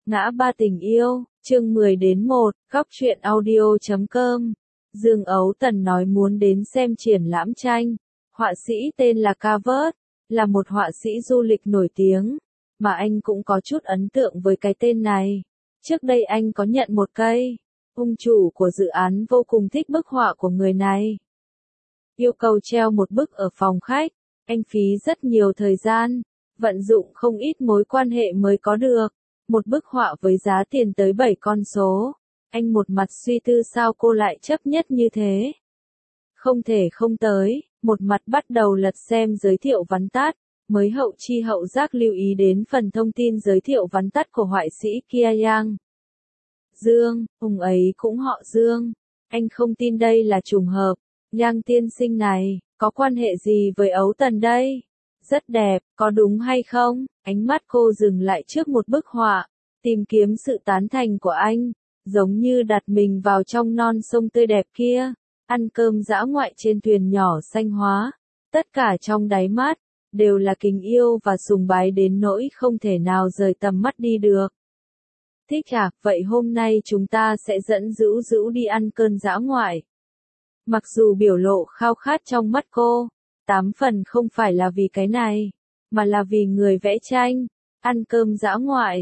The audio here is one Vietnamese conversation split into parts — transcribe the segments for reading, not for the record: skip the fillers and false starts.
Ngã ba tình yêu, chương 10-1, góc truyện audio.com. Dương Ấu Tần nói muốn đến xem triển lãm tranh. Họa sĩ tên là Cavert, là một họa sĩ du lịch nổi tiếng, mà anh cũng có chút ấn tượng với cái tên này. Trước đây anh có nhận một cây. Ông chủ của dự án vô cùng thích bức họa của người này. Yêu cầu treo một bức ở phòng khách, anh phí rất nhiều thời gian, vận dụng không ít mối quan hệ mới có được. Một bức họa với giá tiền tới 7 con số. Anh một mặt suy tư sao cô lại chấp nhất như thế. Không thể không tới, một mặt bắt đầu lật xem giới thiệu vắn tắt, mới hậu chi hậu giác lưu ý đến phần thông tin giới thiệu vắn tắt của họa sĩ Kia Yang. Dương, ông ấy cũng họ Dương. Anh không tin đây là trùng hợp. Yang tiên sinh này, có quan hệ gì với Ấu Tần đây? Rất đẹp, có đúng hay không? Ánh mắt cô dừng lại trước một bức họa, tìm kiếm sự tán thành của anh, giống như đặt mình vào trong non sông tươi đẹp kia, ăn cơm dã ngoại trên thuyền nhỏ xanh hóa. Tất cả trong đáy mắt, đều là kính yêu và sùng bái đến nỗi không thể nào rời tầm mắt đi được. Thích à, vậy hôm nay chúng ta sẽ dẫn Dữu Dữu đi ăn cơm dã ngoại. Mặc dù biểu lộ khao khát trong mắt cô, 8 phần không phải là vì cái này, mà là vì người vẽ tranh. Ăn cơm dã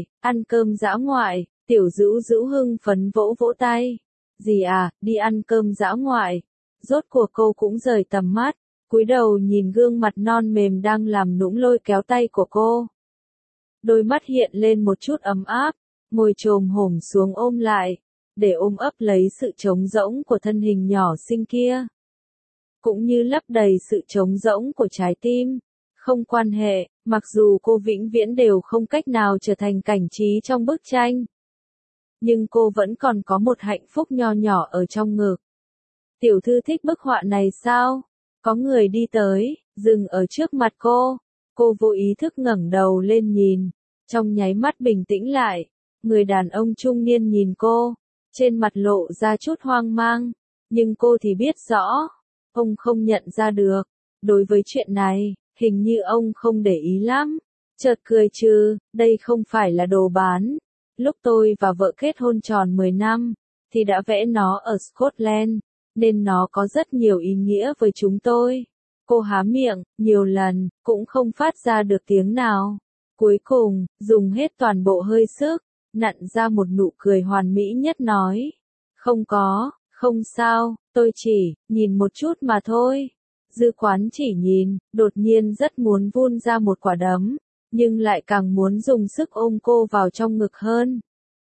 ngoại, tiểu Dữu Dữu hưng phấn vỗ vỗ tay. Gì à, đi ăn cơm dã ngoại. Rốt cuộc cô cũng rời tầm mắt, cúi đầu nhìn gương mặt non mềm đang làm nũng lôi kéo tay của cô. Đôi mắt hiện lên một chút ấm áp, ngồi chồm hổm xuống ôm lại, để ôm ấp lấy sự trống rỗng của thân hình nhỏ xinh kia. Cũng như lấp đầy sự trống rỗng của trái tim. Không quan hệ, mặc dù cô vĩnh viễn đều không cách nào trở thành cảnh trí trong bức tranh. Nhưng cô vẫn còn có một hạnh phúc nho nhỏ ở trong ngực. Tiểu thư thích bức họa này sao? Có người đi tới, dừng ở trước mặt cô. Cô vô ý thức ngẩng đầu lên nhìn, trong nháy mắt bình tĩnh lại. Người đàn ông trung niên nhìn cô, trên mặt lộ ra chút hoang mang, nhưng cô thì biết rõ, ông không nhận ra được. Đối với chuyện này, hình như ông không để ý lắm. Chợt cười trừ, đây không phải là đồ bán. Lúc tôi và vợ kết hôn tròn 10 năm, thì đã vẽ nó ở Scotland, nên nó có rất nhiều ý nghĩa với chúng tôi. Cô há miệng, nhiều lần, cũng không phát ra được tiếng nào. Cuối cùng, dùng hết toàn bộ hơi sức, nặn ra một nụ cười hoàn mỹ nhất nói. Không sao, tôi chỉ, nhìn một chút mà thôi. Dư Quán chỉ nhìn, đột nhiên rất muốn vun ra một quả đấm, nhưng lại càng muốn dùng sức ôm cô vào trong ngực hơn.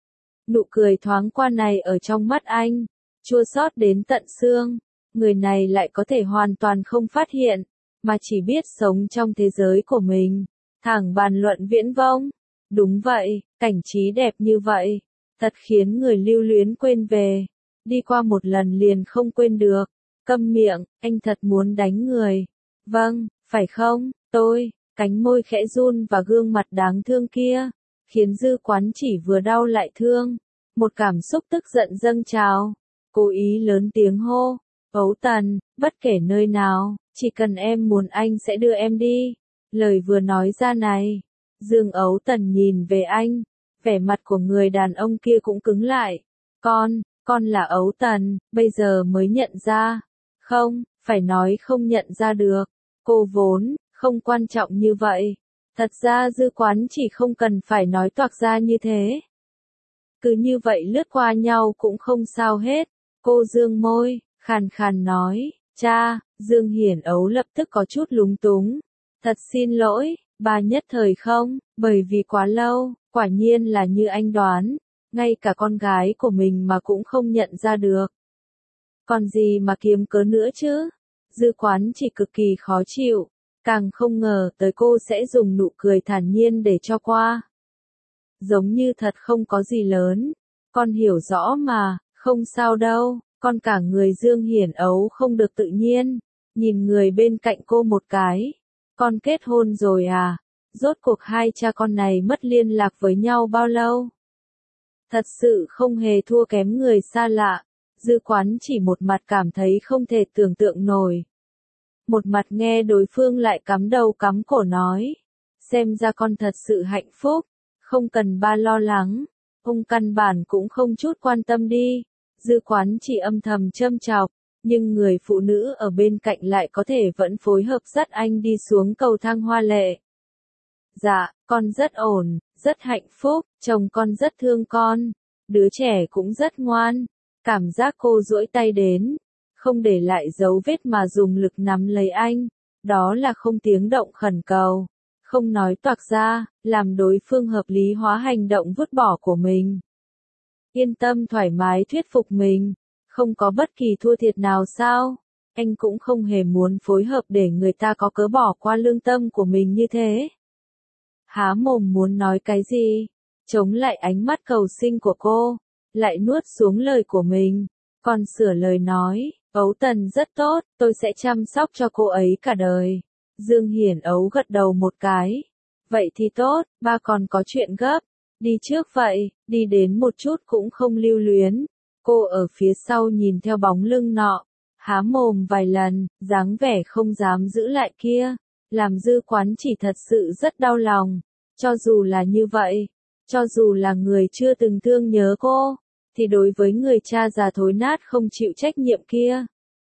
Nụ cười thoáng qua này ở trong mắt anh, chua xót đến tận xương. Người này lại có thể hoàn toàn không phát hiện, mà chỉ biết sống trong thế giới của mình, thẳng bàn luận viễn vông. Đúng vậy, cảnh trí đẹp như vậy, thật khiến người lưu luyến quên về. Đi qua một lần liền không quên được. Câm miệng, anh thật muốn đánh người. Vâng, phải không, tôi, cánh môi khẽ run và gương mặt đáng thương kia, khiến Dư Quán chỉ vừa đau lại thương. Một cảm xúc tức giận dâng trào, cố ý lớn tiếng hô, Ấu Tần, bất kể nơi nào, chỉ cần em muốn anh sẽ đưa em đi. Lời vừa nói ra này, Dương Ấu Tần nhìn về anh, vẻ mặt của người đàn ông kia cũng cứng lại. Con là Ấu Tần, bây giờ mới nhận ra. Không, phải nói không nhận ra được. Cô vốn, không quan trọng như vậy. Thật ra Dư Quán chỉ không cần phải nói toạc ra như thế. Cứ như vậy lướt qua nhau cũng không sao hết. Cô dương môi, khàn khàn nói, cha. Dương Hiển Ấu lập tức có chút lúng túng. Thật xin lỗi, bà nhất thời không, bởi vì quá lâu, quả nhiên là như anh đoán. Ngay cả con gái của mình mà cũng không nhận ra được. Còn gì mà kiếm cớ nữa chứ? Dư Quán chỉ cực kỳ khó chịu, càng không ngờ tới cô sẽ dùng nụ cười thản nhiên để cho qua. Giống như thật không có gì lớn, con hiểu rõ mà, không sao đâu. Con cả người Dương Hiển Ấu không được tự nhiên, nhìn người bên cạnh cô một cái. Con kết hôn rồi à? Rốt cuộc hai cha con này mất liên lạc với nhau bao lâu? Thật sự không hề thua kém người xa lạ. Dư Quán chỉ một mặt cảm thấy không thể tưởng tượng nổi. Một mặt nghe đối phương lại cắm đầu cắm cổ nói. Xem ra con thật sự hạnh phúc, không cần ba lo lắng. Ông căn bản cũng không chút quan tâm đi. Dư Quán chỉ âm thầm châm chọc, nhưng người phụ nữ ở bên cạnh lại có thể vẫn phối hợp dắt anh đi xuống cầu thang hoa lệ. Dạ, con rất ổn, rất hạnh phúc, chồng con rất thương con, đứa trẻ cũng rất ngoan. Cảm giác cô duỗi tay đến, không để lại dấu vết mà dùng lực nắm lấy anh, đó là không tiếng động khẩn cầu, không nói toạc ra, làm đối phương hợp lý hóa hành động vứt bỏ của mình. Yên tâm thoải mái thuyết phục mình, không có bất kỳ thua thiệt nào sao, anh cũng không hề muốn phối hợp để người ta có cớ bỏ qua lương tâm của mình như thế. Há mồm muốn nói cái gì, chống lại ánh mắt cầu xin của cô, lại nuốt xuống lời của mình, còn sửa lời nói, Ấu Tần rất tốt, tôi sẽ chăm sóc cho cô ấy cả đời. Dương Hiển Ấu gật đầu một cái. Vậy thì tốt, ba còn có chuyện gấp. Đi trước vậy, đi đến một chút cũng không lưu luyến. Cô ở phía sau nhìn theo bóng lưng nọ, há mồm vài lần, dáng vẻ không dám giữ lại kia, làm Dư Quán chỉ thật sự rất đau lòng. Cho dù là như vậy, cho dù là người chưa từng thương nhớ cô, thì đối với người cha già thối nát không chịu trách nhiệm kia,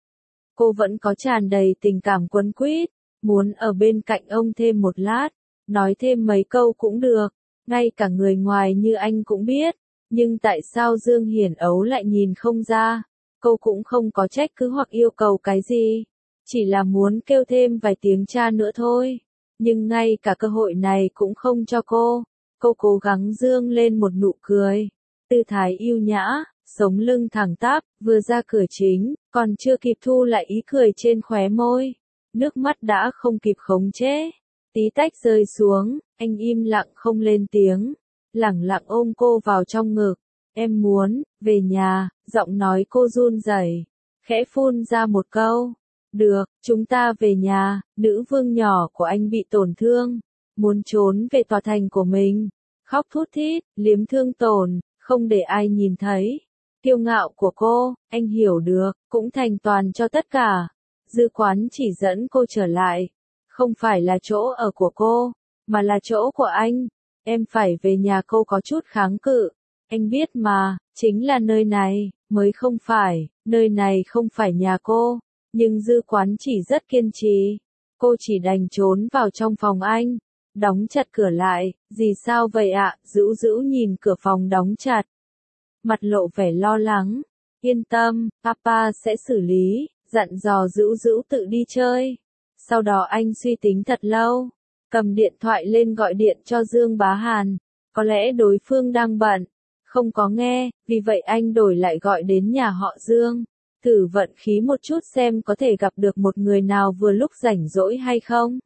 cô vẫn có tràn đầy tình cảm quấn quýt, muốn ở bên cạnh ông thêm một lát, nói thêm mấy câu cũng được, ngay cả người ngoài như anh cũng biết, nhưng tại sao Dương Hiển Ấu lại nhìn không ra, cô cũng không có trách cứ hoặc yêu cầu cái gì, chỉ là muốn kêu thêm vài tiếng cha nữa thôi, nhưng ngay cả cơ hội này cũng không cho cô cố gắng dương lên một nụ cười. Tư thái yêu nhã, sống lưng thẳng tắp, vừa ra cửa chính, còn chưa kịp thu lại ý cười trên khóe môi. Nước mắt đã không kịp khống chế. Tí tách rơi xuống, anh im lặng không lên tiếng. Lẳng lặng ôm cô vào trong ngực. Em muốn, về nhà, giọng nói cô run rẩy, khẽ phun ra một câu. Được, chúng ta về nhà, nữ vương nhỏ của anh bị tổn thương. Muốn trốn về tòa thành của mình. Khóc thút thít, liếm thương tổn. Không để ai nhìn thấy. Kiêu ngạo của cô, anh hiểu được, cũng thành toàn cho tất cả. Dư Quán chỉ dẫn cô trở lại. Không phải là chỗ ở của cô, mà là chỗ của anh. Em phải về nhà, cô có chút kháng cự. Anh biết mà, chính là nơi này, mới không phải, nơi này không phải nhà cô. Nhưng Dư Quán chỉ rất kiên trì. Cô chỉ đành trốn vào trong phòng anh. Đóng chặt cửa lại, gì sao vậy ạ? Dữu Dữu nhìn cửa phòng đóng chặt. Mặt lộ vẻ lo lắng. Yên tâm, papa sẽ xử lý, dặn dò Dữu Dữu tự đi chơi. Sau đó anh suy tính thật lâu, cầm điện thoại lên gọi điện cho Dương Bá Hàn. Có lẽ đối phương đang bận, không có nghe, vì vậy anh đổi lại gọi đến nhà họ Dương. Thử vận khí một chút xem có thể gặp được một người nào vừa lúc rảnh rỗi hay không.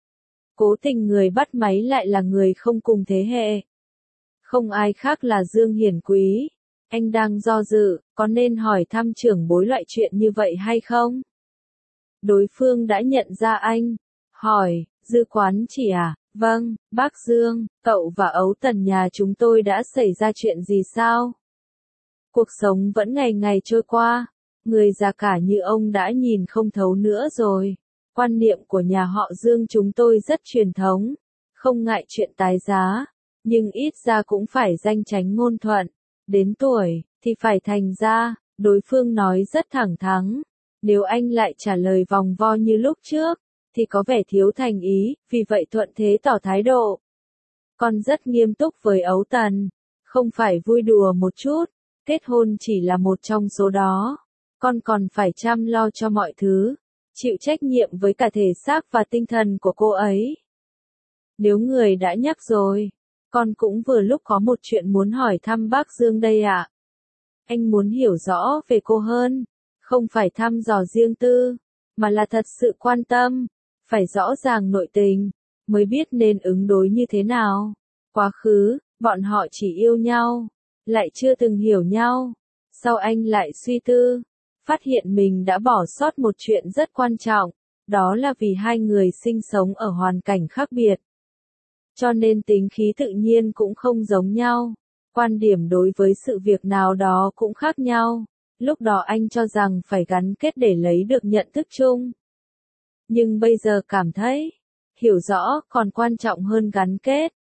Cố tình người bắt máy lại là người không cùng thế hệ. Không ai khác là Dương Hiển Quý. Anh đang do dự, có nên hỏi thăm trưởng bối loại chuyện như vậy hay không? Đối phương đã nhận ra anh. Hỏi, Dư Quán chỉ à? Vâng, bác Dương, cậu và Ấu Tần nhà chúng tôi đã xảy ra chuyện gì sao? Cuộc sống vẫn ngày ngày trôi qua. Người già cả như ông đã nhìn không thấu nữa rồi. Quan niệm của nhà họ Dương chúng tôi rất truyền thống, không ngại chuyện tái giá, nhưng ít ra cũng phải danh chánh ngôn thuận, đến tuổi, thì phải thành ra, đối phương nói rất thẳng thắn, nếu anh lại trả lời vòng vo như lúc trước, thì có vẻ thiếu thành ý, vì vậy thuận thế tỏ thái độ. Con rất nghiêm túc với Ấu Tần, không phải vui đùa một chút, kết hôn chỉ là một trong số đó, con còn phải chăm lo cho mọi thứ. Chịu trách nhiệm với cả thể xác và tinh thần của cô ấy. Nếu người đã nhắc rồi, con cũng vừa lúc có một chuyện muốn hỏi thăm bác Dương đây ạ. Anh muốn hiểu rõ về cô hơn, không phải thăm dò riêng tư, mà là thật sự quan tâm, phải rõ ràng nội tình, mới biết nên ứng đối như thế nào. Quá khứ, bọn họ chỉ yêu nhau, lại chưa từng hiểu nhau. Sau anh lại suy tư. Phát hiện mình đã bỏ sót một chuyện rất quan trọng, đó là vì hai người sinh sống ở hoàn cảnh khác biệt. Cho nên tính khí tự nhiên cũng không giống nhau, quan điểm đối với sự việc nào đó cũng khác nhau. Lúc đó anh cho rằng phải gắn kết để lấy được nhận thức chung. Nhưng bây giờ cảm thấy, hiểu rõ còn quan trọng hơn gắn kết.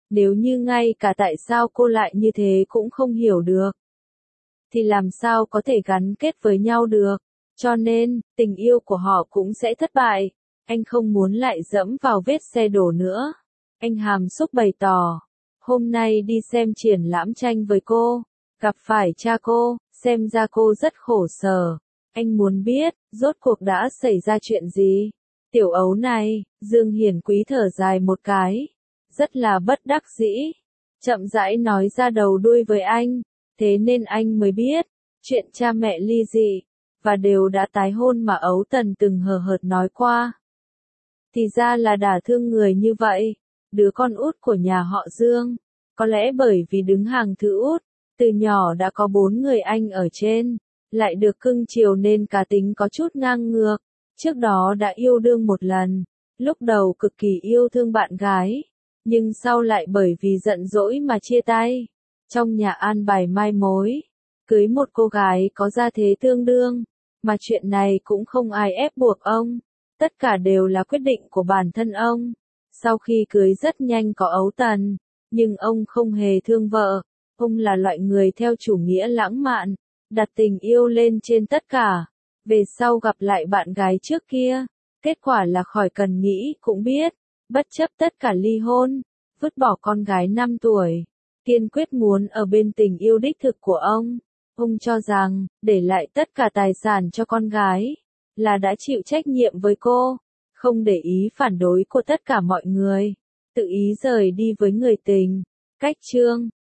Nếu như ngay cả tại sao cô lại như thế cũng không hiểu được, thì làm sao có thể gắn kết với nhau được. Cho nên, tình yêu của họ cũng sẽ thất bại. Anh không muốn lại dẫm vào vết xe đổ nữa. Anh hàm xúc bày tỏ. Hôm nay đi xem triển lãm tranh với cô, gặp phải cha cô, xem ra cô rất khổ sở. Anh muốn biết, rốt cuộc đã xảy ra chuyện gì? Tiểu ấu này, Dương Hiển Quý thở dài một cái. Rất là bất đắc dĩ. Chậm rãi nói ra đầu đuôi với anh. Thế nên anh mới biết, chuyện cha mẹ ly dị, và đều đã tái hôn mà Ấu Tần từng hời hợt nói qua. Thì ra là đả thương người như vậy, đứa con út của nhà họ Dương. Có lẽ bởi vì đứng hàng thứ út, từ nhỏ đã có 4 người anh ở trên, lại được cưng chiều nên cá tính có chút ngang ngược. Trước đó đã yêu đương một lần, lúc đầu cực kỳ yêu thương bạn gái, nhưng sau lại bởi vì giận dỗi mà chia tay. Trong nhà an bài mai mối, cưới một cô gái có gia thế tương đương, mà chuyện này cũng không ai ép buộc ông, tất cả đều là quyết định của bản thân ông. Sau khi cưới rất nhanh có Ấu Tần, nhưng ông không hề thương vợ, ông là loại người theo chủ nghĩa lãng mạn, đặt tình yêu lên trên tất cả. Về sau gặp lại bạn gái trước kia, kết quả là khỏi cần nghĩ cũng biết, bất chấp tất cả ly hôn, vứt bỏ con gái 5 tuổi. Kiên quyết muốn ở bên tình yêu đích thực của ông. Ông cho rằng, để lại tất cả tài sản cho con gái, là đã chịu trách nhiệm với cô, không để ý phản đối của tất cả mọi người, tự ý rời đi với người tình. Cách chương